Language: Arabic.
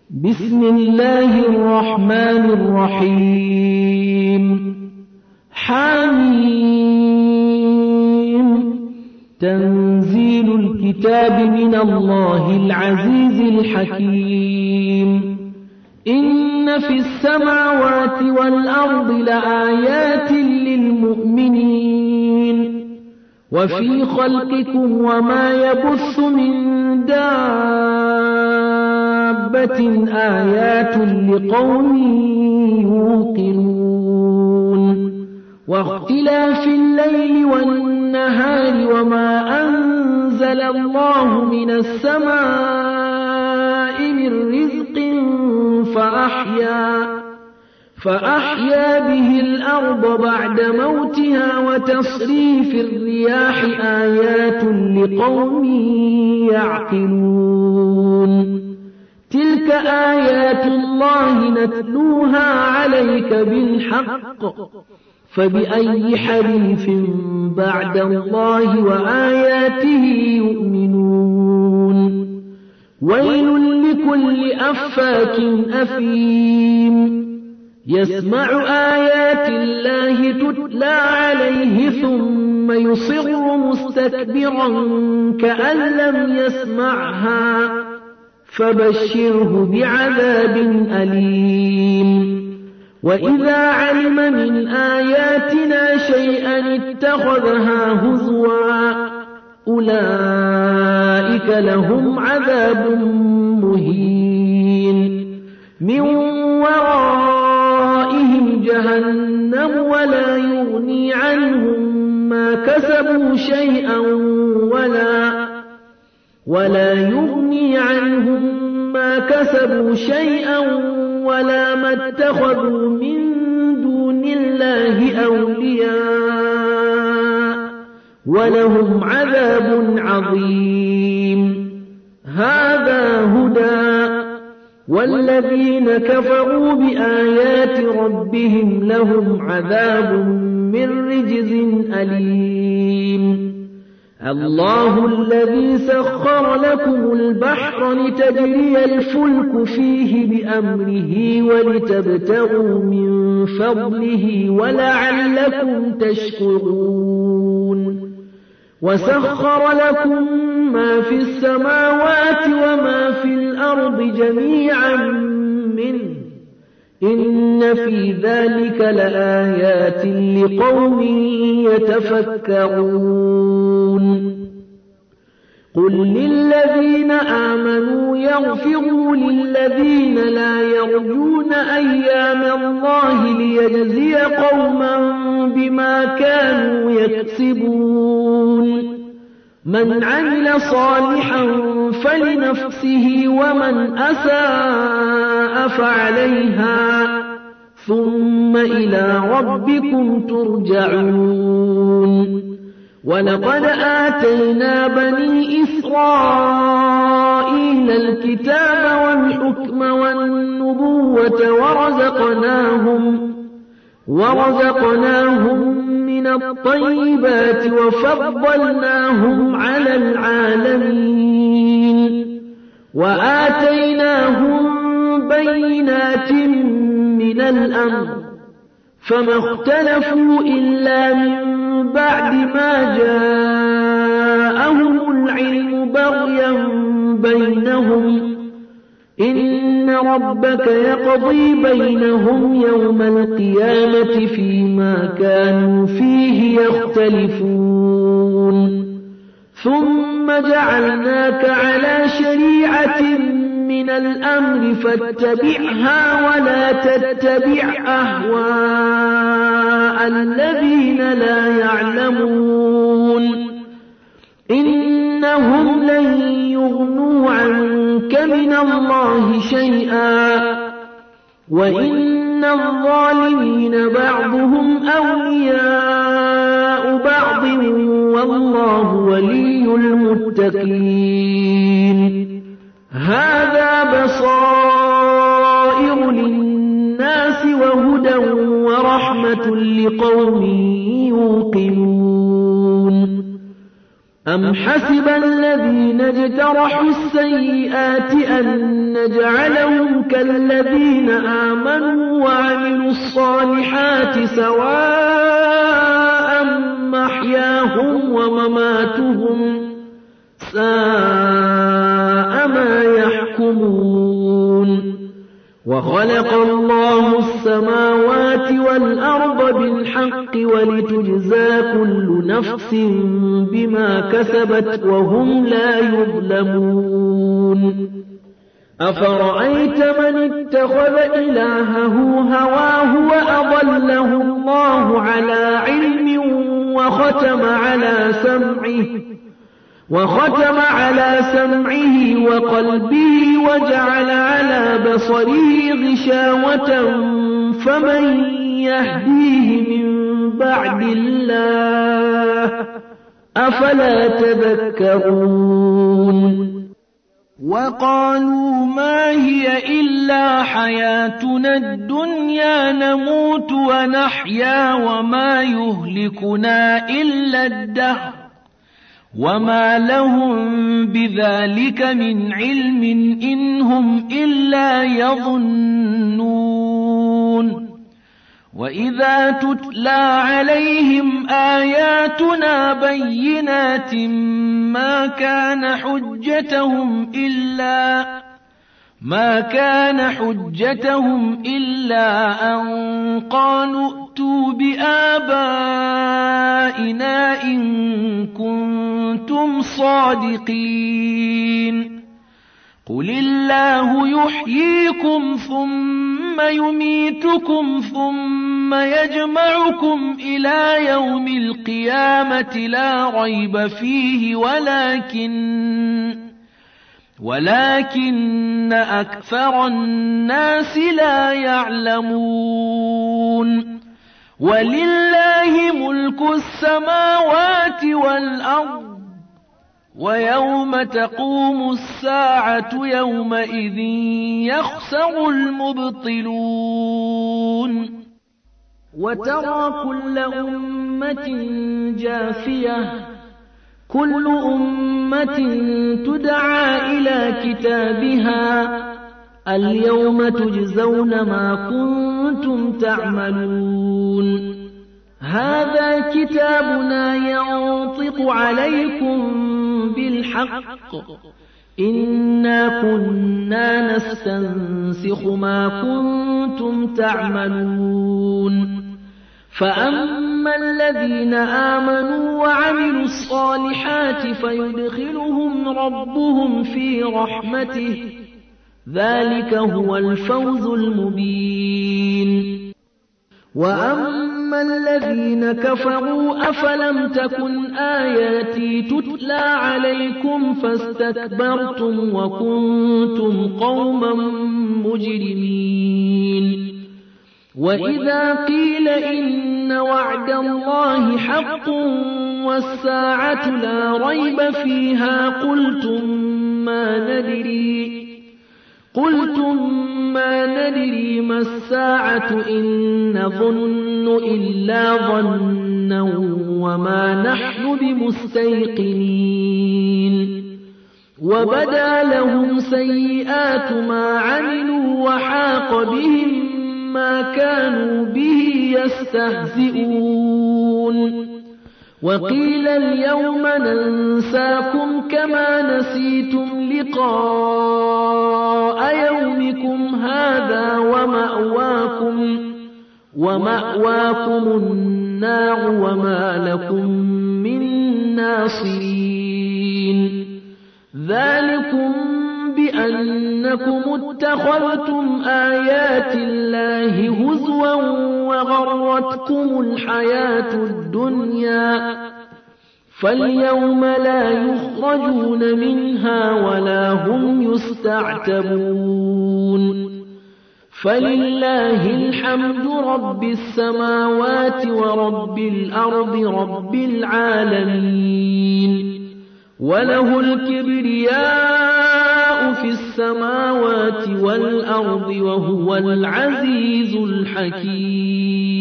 بسم الله الرحمن الرحيم حميم تنزيل الكتاب من الله العزيز الحكيم إن في السماوات والأرض لآيات للمؤمنين وفي خلقكم وما يبث من دابة آيات لقوم يوقنون واختلاف الليل والنهار وما أنزل الله من السماء من رزق فأحيا به الأرض بعد موتها وتصريف الرياح آيات لقوم يعقلون تلك آيات الله نتلوها عليك بالحق فبأي حديث بعد الله وآياته يؤمنون ويل لكل أفاك أثيم يسمع آيات الله تتلى عليه ثم يصر مستكبرا كأن لم يسمعها فبشره بعذاب أليم وإذا علم من آياتنا شيئا اتخذها هزوا أولئك لهم عذاب مهين من ورائهم جهنم ولا يغني عنهم ما كسبوا شيئا ولا ما اتخذوا من دون الله أولياء ولهم عذاب عظيم هذا هدى والذين كفروا بآيات ربهم لهم عذاب من رجز أليم الله الذي سخر لكم البحر لتجري الفلك فيه بأمره ولتبتغوا من فضله ولعلكم تشكرون وسخر لكم ما في السماوات وما في الأرض جميعا منه إن في ذلك لآيات لقوم يتفكرون قل للذين آمنوا يغفروا للذين لا يرجون أيام الله ليجزي قوما بما كانوا يكسبون من عمل صالحا فلنفسه ومن أساء فعليها ثم إلى ربكم ترجعون ولقد آتينا بني إسرائيل الكتاب والحكم والنبوة ورزقناهم من الطيبات وفضلناهم على العالمين وآتيناهم بينات من الأمر فما اختلفوا إلا من بعد ما جاءهم العلم بغيا بينهم إن ربك يقضي بينهم يوم القيامة فيما كانوا فيه يختلفون ثم جعلناك على شريعة من الأمر فاتبعها ولا تتبع أهواء الذين لا يعلمون إنهم لن يغنوا عنك من الله شيئا وإن الظالمين بعضهم أولياء بعض والله ولي المتقين هذا بصائر للناس وهدى ورحمة لقوم يوقنون أم حسب الذين اجترحوا السيئات أن نجعلهم كالذين آمنوا وعملوا الصالحات سواء محياهم ومماتهم ساء ما يحكمون وخلق الله السماوات والأرض بالحق ولتجزى كل نفس بما كسبت وهم لا يظلمون أفرأيت من اتخذ إلهه هواه وأضله الله على علم وختم على سمعه وقلبه وجعل على بصره غشاوة فمن يهديه من بعد الله أفلا تذكرون وقالوا ما هي إلا حياتنا الدنيا نموت ونحيا وما يهلكنا إلا الدهر وما لهم بذلك من علم إن هم إلا يظنون وإذا تتلى عليهم آياتنا بينات ما كان حجتهم إلا أن قالوا ائتوا بآبائنا إن كنتم صادقين قل الله يحييكم ثم يميتكم ثم يجمعكم إلى يوم القيامة لا ريب فيه ولكن أكثر الناس لا يعلمون ولله ملك السماوات والأرض ويوم تقوم الساعة يومئذ يخسر المبطلون وترى كل أمة جاثية كل أمة تدعى إلى كتابها اليوم تجزون ما كنتم تعملون هذا كتابنا ينطق عليكم بالحق إنا كنا نستنسخ ما كنتم تعملون فأما الذين آمنوا وعملوا الصالحات فيدخلهم ربهم في رحمته ذلك هو الفوز المبين وأما الذين كفروا أفلم تكن آياتي تتلى عليكم فاستكبرتم وكنتم قوما مجرمين وإذا قيل إن وعد الله حق والساعة لا ريب فيها قلتم ما ندري ما الساعة إن نظن إلا ظنا وما نحن بمستيقنين وبدا لهم سيئات ما عملوا وحاق بهم ما كانوا به يستهزئون وقيل اليوم ننساكم كما نسيتم لقاء يومكم هذا ومأواكم النار وما لكم من ناصرين ذلكم بأنكم اتخذتم آيات الله هزوا وغرتكم الحياة الدنيا فاليوم لا يخرجون منها ولا هم يستعتبون فلله الحمد رب السماوات ورب الأرض رب العالمين وله الكبرياء في السماوات والأرض وهو العزيز الحكيم